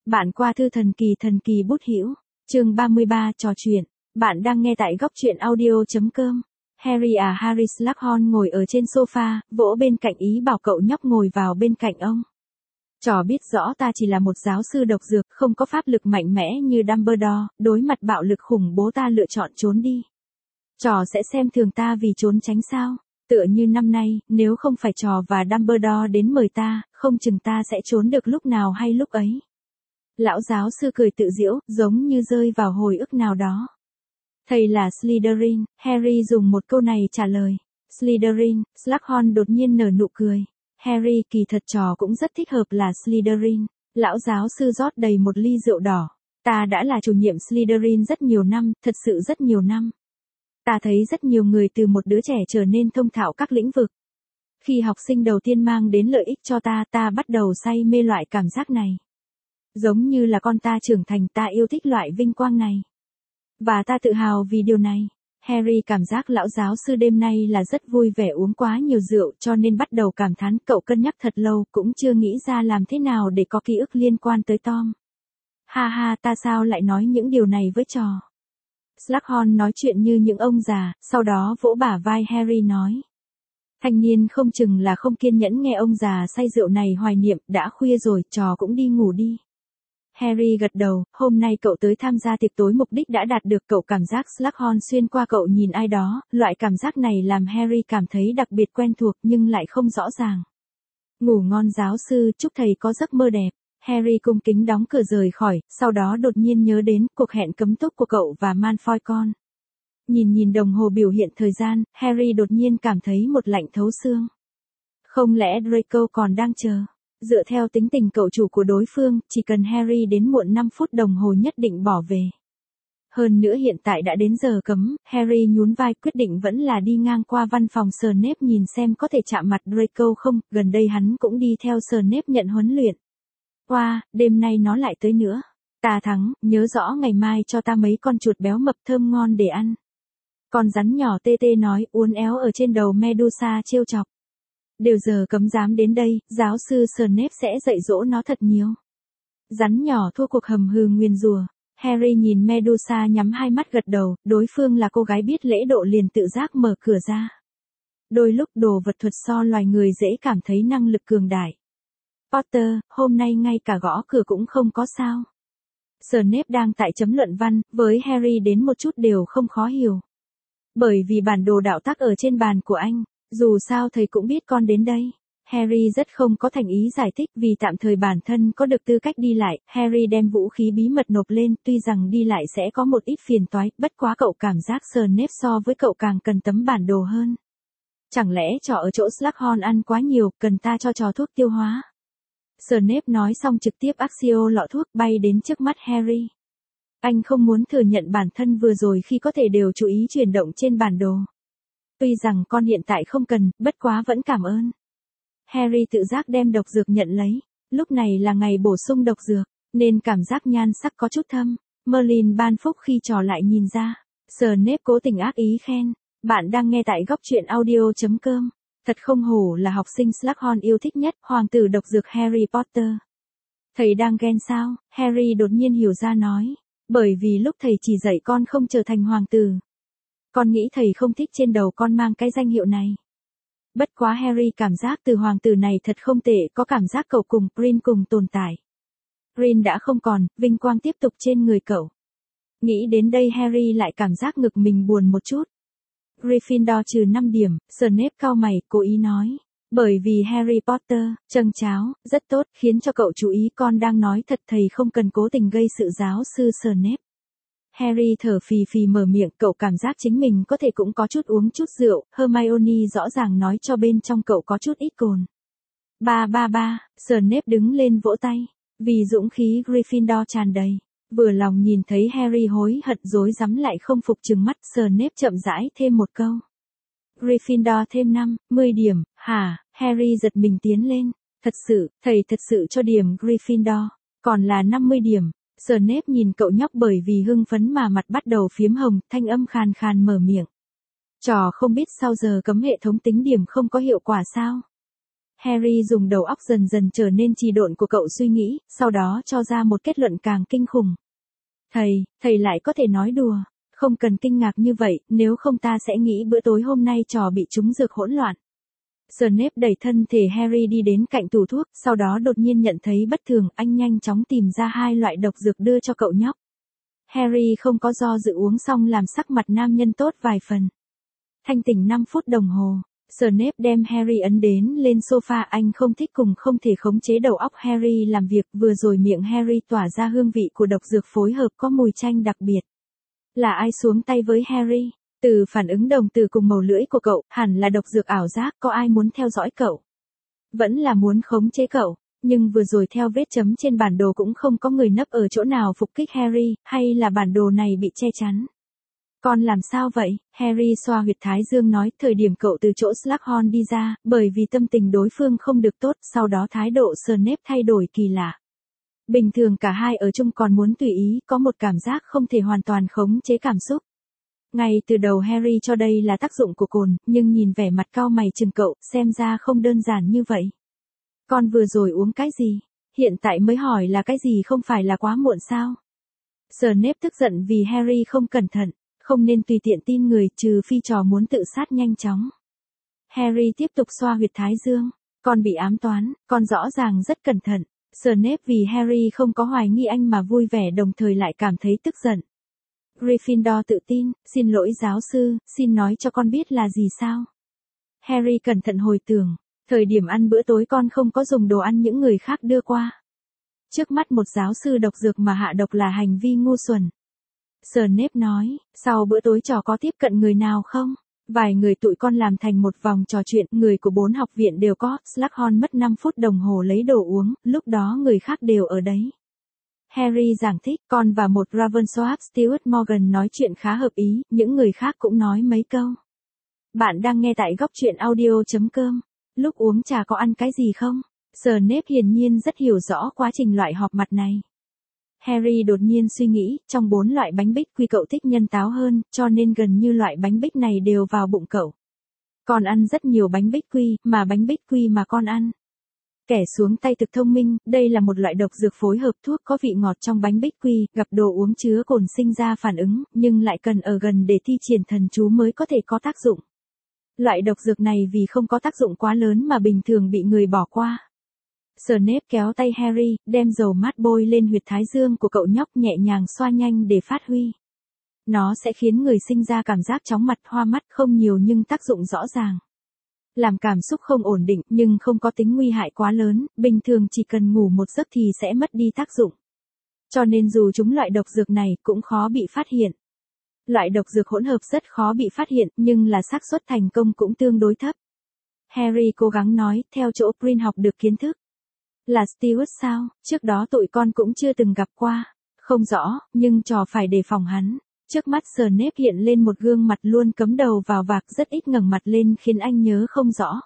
Bạn qua thư thần kỳ bút hữu, chương 33 trò chuyện. Bạn đang nghe tại góc truyện audio.com. Harry Slughorn ngồi ở trên sofa, vỗ bên cạnh ý bảo cậu nhóc ngồi vào bên cạnh ông. Trò biết rõ ta chỉ là một giáo sư độc dược, không có pháp lực mạnh mẽ như Dumbledore, đối mặt bạo lực khủng bố ta lựa chọn trốn đi. Trò sẽ xem thường ta vì trốn tránh sao? Tựa như năm nay, nếu không phải trò và Dumbledore đến mời ta, không chừng ta sẽ trốn được lúc nào hay lúc ấy. Lão giáo sư cười tự giễu, giống như rơi vào hồi ức nào đó. Thầy là Slytherin, Harry dùng một câu này trả lời. Slytherin, Slughorn đột nhiên nở nụ cười. Harry, kỳ thật trò cũng rất thích hợp là Slytherin. Lão giáo sư rót đầy một ly rượu đỏ. Ta đã là chủ nhiệm Slytherin rất nhiều năm, thật sự rất nhiều năm. Ta thấy rất nhiều người từ một đứa trẻ trở nên thông thạo các lĩnh vực. Khi học sinh đầu tiên mang đến lợi ích cho ta bắt đầu say mê loại cảm giác này. Giống như là con ta trưởng thành, ta yêu thích loại vinh quang này. Và ta tự hào vì điều này. Harry cảm giác lão giáo sư đêm nay là rất vui vẻ uống quá nhiều rượu cho nên bắt đầu cảm thán. Cậu cân nhắc thật lâu cũng chưa nghĩ ra làm thế nào để có ký ức liên quan tới Tom. Ha ha, ta sao lại nói những điều này với trò. Slughorn nói chuyện như những ông già, sau đó vỗ bả vai Harry nói. Thanh niên không chừng là không kiên nhẫn nghe ông già say rượu này hoài niệm, đã khuya rồi, trò cũng đi ngủ đi. Harry gật đầu, hôm nay cậu tới tham gia tiệc tối mục đích đã đạt được. Cậu cảm giác Slughorn xuyên qua cậu nhìn ai đó, loại cảm giác này làm Harry cảm thấy đặc biệt quen thuộc nhưng lại không rõ ràng. Ngủ ngon giáo sư, chúc thầy có giấc mơ đẹp. Harry cung kính đóng cửa rời khỏi, sau đó đột nhiên nhớ đến cuộc hẹn cấm túc của cậu và Malfoy con. Nhìn đồng hồ biểu hiện thời gian, Harry đột nhiên cảm thấy một lạnh thấu xương. Không lẽ Draco còn đang chờ? Dựa theo tính tình cậu chủ của đối phương, chỉ cần Harry đến muộn 5 phút đồng hồ nhất định bỏ về. Hơn nữa hiện tại đã đến giờ cấm, Harry nhún vai quyết định vẫn là đi ngang qua văn phòng Snape nhìn xem có thể chạm mặt Draco không, gần đây hắn cũng đi theo Snape nhận huấn luyện. Wow, đêm nay nó lại tới nữa. Ta thắng, nhớ rõ ngày mai cho ta mấy con chuột béo mập thơm ngon để ăn. Con rắn nhỏ tê tê nói, uốn éo ở trên đầu Medusa trêu chọc. Đều giờ cấm dám đến đây, giáo sư Snape sẽ dạy dỗ nó thật nhiều. Rắn nhỏ thua cuộc hầm hừ nguyền rủa. Harry nhìn Medusa nhắm hai mắt gật đầu, đối phương là cô gái biết lễ độ liền tự giác mở cửa ra. Đôi lúc đồ vật thuật so loài người dễ cảm thấy năng lực cường đại. Potter, hôm nay ngay cả gõ cửa cũng không có sao. Snape đang tại chấm luận văn, với Harry đến một chút đều không khó hiểu. Bởi vì bản đồ đạo tắc ở trên bàn của anh, dù sao thầy cũng biết con đến đây. Harry rất không có thành ý giải thích vì tạm thời bản thân có được tư cách đi lại. Harry đem vũ khí bí mật nộp lên, tuy rằng đi lại sẽ có một ít phiền toái, bất quá cậu cảm giác Snape so với cậu càng cần tấm bản đồ hơn. Chẳng lẽ trò ở chỗ Slughorn ăn quá nhiều, cần ta cho trò thuốc tiêu hóa? Snape nói xong trực tiếp Accio lọ thuốc bay đến trước mắt Harry. Anh không muốn thừa nhận bản thân vừa rồi khi có thể đều chú ý chuyển động trên bản đồ. Tuy rằng con hiện tại không cần, bất quá vẫn cảm ơn. Harry tự giác đem độc dược nhận lấy. Lúc này là ngày bổ sung độc dược, nên cảm giác nhan sắc có chút thâm. Merlin ban phúc khi trò lại nhìn ra. Snape cố tình ác ý khen. Bạn đang nghe tại góc truyện audio.com. Thật không hổ là học sinh Slughorn yêu thích nhất, hoàng tử độc dược Harry Potter. Thầy đang ghen sao? Harry đột nhiên hiểu ra nói. Bởi vì lúc thầy chỉ dạy con không trở thành hoàng tử. Con nghĩ thầy không thích trên đầu con mang cái danh hiệu này. Bất quá Harry cảm giác từ hoàng tử này thật không tệ, có cảm giác cậu cùng Rin cùng tồn tại. Rin đã không còn, vinh quang tiếp tục trên người cậu. Nghĩ đến đây Harry lại cảm giác ngực mình buồn một chút. Gryffindor trừ 5 điểm, Snape cau mày, cố ý nói. Bởi vì Harry Potter, châng cháo, rất tốt, khiến cho cậu chú ý. Con đang nói thật, thầy không cần cố tình gây sự giáo sư Snape. Harry thở phì phì mở miệng, cậu cảm giác chính mình có thể cũng có chút uống chút rượu. Hermione rõ ràng nói cho bên trong cậu có chút ít cồn. Ba, Snape đứng lên vỗ tay. Vì dũng khí Gryffindor tràn đầy. Vừa lòng nhìn thấy Harry hối hận rối rắm lại không phục trừng mắt, Snape chậm rãi thêm một câu. Gryffindor thêm 50 điểm, hả? Harry giật mình tiến lên. Thật sự, thầy thật sự cho điểm Gryffindor, còn là 50 điểm. Snape nhìn cậu nhóc bởi vì hưng phấn mà mặt bắt đầu phiếm hồng, thanh âm khàn khàn mở miệng. Trò không biết sau giờ cấm hệ thống tính điểm không có hiệu quả sao? Harry dùng đầu óc dần dần trở nên trì độn của cậu suy nghĩ, sau đó cho ra một kết luận càng kinh khủng. Thầy lại có thể nói đùa. Không cần kinh ngạc như vậy, nếu không ta sẽ nghĩ bữa tối hôm nay trò bị trúng dược hỗn loạn. Snape đẩy thân thể Harry đi đến cạnh tủ thuốc, sau đó đột nhiên nhận thấy bất thường, anh nhanh chóng tìm ra 2 loại độc dược đưa cho cậu nhóc. Harry không có do dự uống xong làm sắc mặt nam nhân tốt vài phần. Thanh tỉnh 5 phút đồng hồ, Snape đem Harry ấn đến lên sofa, anh không thích cùng không thể khống chế đầu óc Harry làm việc, vừa rồi miệng Harry tỏa ra hương vị của độc dược phối hợp có mùi chanh đặc biệt. Là ai xuống tay với Harry? Từ phản ứng đồng từ cùng màu lưỡi của cậu, hẳn là độc dược ảo giác, có ai muốn theo dõi cậu? Vẫn là muốn khống chế cậu, nhưng vừa rồi theo vết chấm trên bản đồ cũng không có người nấp ở chỗ nào phục kích Harry, hay là bản đồ này bị che chắn? Con làm sao vậy? Harry xoa huyệt thái dương nói, thời điểm cậu từ chỗ Slughorn đi ra, bởi vì tâm tình đối phương không được tốt, sau đó thái độ Snape thay đổi kỳ lạ. Bình thường cả hai ở chung còn muốn tùy ý, có một cảm giác không thể hoàn toàn khống chế cảm xúc. Ngay từ đầu Harry cho đây là tác dụng của cồn, nhưng nhìn vẻ mặt cau mày chừng cậu, xem ra không đơn giản như vậy. Con vừa rồi uống cái gì? Hiện tại mới hỏi là cái gì, không phải là quá muộn sao? Snape tức giận vì Harry không cẩn thận, không nên tùy tiện tin người, trừ phi trò muốn tự sát nhanh chóng. Harry tiếp tục xoa huyệt thái dương, con bị ám toán, con rõ ràng rất cẩn thận. Snape vì Harry không có hoài nghi anh mà vui vẻ, đồng thời lại cảm thấy tức giận. Gryffindor tự tin, xin lỗi giáo sư, xin nói cho con biết là gì sao? Harry cẩn thận hồi tưởng, thời điểm ăn bữa tối con không có dùng đồ ăn những người khác đưa qua. Trước mắt một giáo sư độc dược mà hạ độc là hành vi ngu xuẩn. Snape nói, sau bữa tối trò có tiếp cận người nào không? Vài người tụi con làm thành một vòng trò chuyện, người của 4 học viện đều có, Slughorn mất 5 phút đồng hồ lấy đồ uống, lúc đó người khác đều ở đấy. Harry giảng thích, con và một Ravensworth Stewart Morgan nói chuyện khá hợp ý, những người khác cũng nói mấy câu. Bạn đang nghe tại góc truyện audio.com. Lúc uống trà có ăn cái gì không? Snape hiển nhiên rất hiểu rõ quá trình loại họp mặt này. Harry đột nhiên suy nghĩ, trong 4 loại bánh bích quy cậu thích nhân táo hơn, cho nên gần như loại bánh bích này đều vào bụng cậu. Con ăn rất nhiều bánh bích quy, mà bánh bích quy mà con ăn. Kẻ xuống tay thực thông minh, đây là một loại độc dược phối hợp thuốc có vị ngọt trong bánh bích quy, gặp đồ uống chứa cồn sinh ra phản ứng, nhưng lại cần ở gần để thi triển thần chú mới có thể có tác dụng. Loại độc dược này vì không có tác dụng quá lớn mà bình thường bị người bỏ qua. Snape kéo tay Harry, đem dầu mát bôi lên huyệt thái dương của cậu nhóc, nhẹ nhàng xoa nhanh để phát huy. Nó sẽ khiến người sinh ra cảm giác chóng mặt, hoa mắt, không nhiều nhưng tác dụng rõ ràng. Làm cảm xúc không ổn định nhưng không có tính nguy hại quá lớn, bình thường chỉ cần ngủ một giấc thì sẽ mất đi tác dụng. Cho nên dù chúng loại độc dược này cũng khó bị phát hiện. Loại độc dược hỗn hợp rất khó bị phát hiện nhưng là xác suất thành công cũng tương đối thấp. Harry cố gắng nói, theo chỗ Prin học được kiến thức. Là Stewart sao? Trước đó tụi con cũng chưa từng gặp qua. Không rõ, nhưng trò phải đề phòng hắn. Trước mắt Snape hiện lên một gương mặt luôn cấm đầu vào vạc, rất ít ngẩng mặt lên khiến anh nhớ không rõ.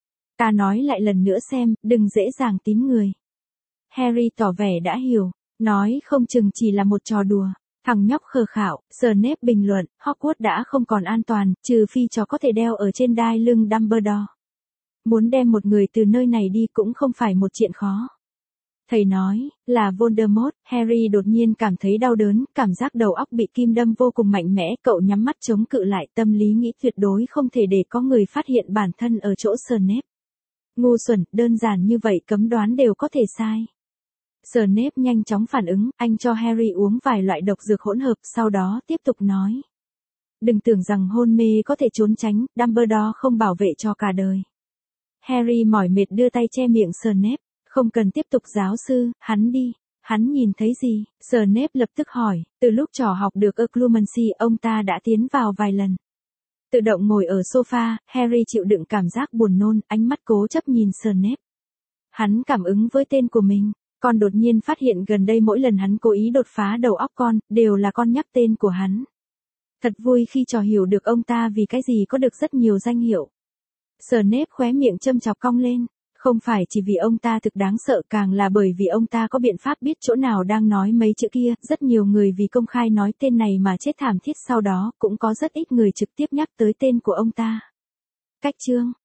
Ta nói lại lần nữa xem, đừng dễ dàng tín người. Harry tỏ vẻ đã hiểu, nói không chừng chỉ là một trò đùa. Thằng nhóc khờ khạo, Snape bình luận, Hogwarts đã không còn an toàn, trừ phi trò có thể đeo ở trên đai lưng Dumbledore. Muốn đem một người từ nơi này đi cũng không phải một chuyện khó. Thầy nói, là Voldemort. Harry đột nhiên cảm thấy đau đớn, cảm giác đầu óc bị kim đâm vô cùng mạnh mẽ, cậu nhắm mắt chống cự lại, tâm lý nghĩ tuyệt đối không thể để có người phát hiện bản thân ở chỗ Snape. Ngu xuẩn, đơn giản như vậy cấm đoán đều có thể sai. Snape nhanh chóng phản ứng, anh cho Harry uống vài loại độc dược hỗn hợp, sau đó tiếp tục nói. Đừng tưởng rằng hôn mê có thể trốn tránh, Dumbledore không bảo vệ cho cả đời. Harry mỏi mệt đưa tay che miệng Snape. Không cần tiếp tục giáo sư, hắn đi. Hắn nhìn thấy gì? Snape lập tức hỏi, từ lúc trò học được Occlumency ông ta đã tiến vào vài lần. Tự động ngồi ở sofa, Harry chịu đựng cảm giác buồn nôn, ánh mắt cố chấp nhìn Snape. Hắn cảm ứng với tên của mình. Con đột nhiên phát hiện gần đây mỗi lần hắn cố ý đột phá đầu óc con, đều là con nhắc tên của hắn. Thật vui khi trò hiểu được ông ta vì cái gì có được rất nhiều danh hiệu. Snape khóe miệng châm chọc cong lên. Không phải chỉ vì ông ta thực đáng sợ, càng là bởi vì ông ta có biện pháp biết chỗ nào đang nói mấy chữ kia, rất nhiều người vì công khai nói tên này mà chết thảm thiết sau đó, cũng có rất ít người trực tiếp nhắc tới tên của ông ta. Cách chương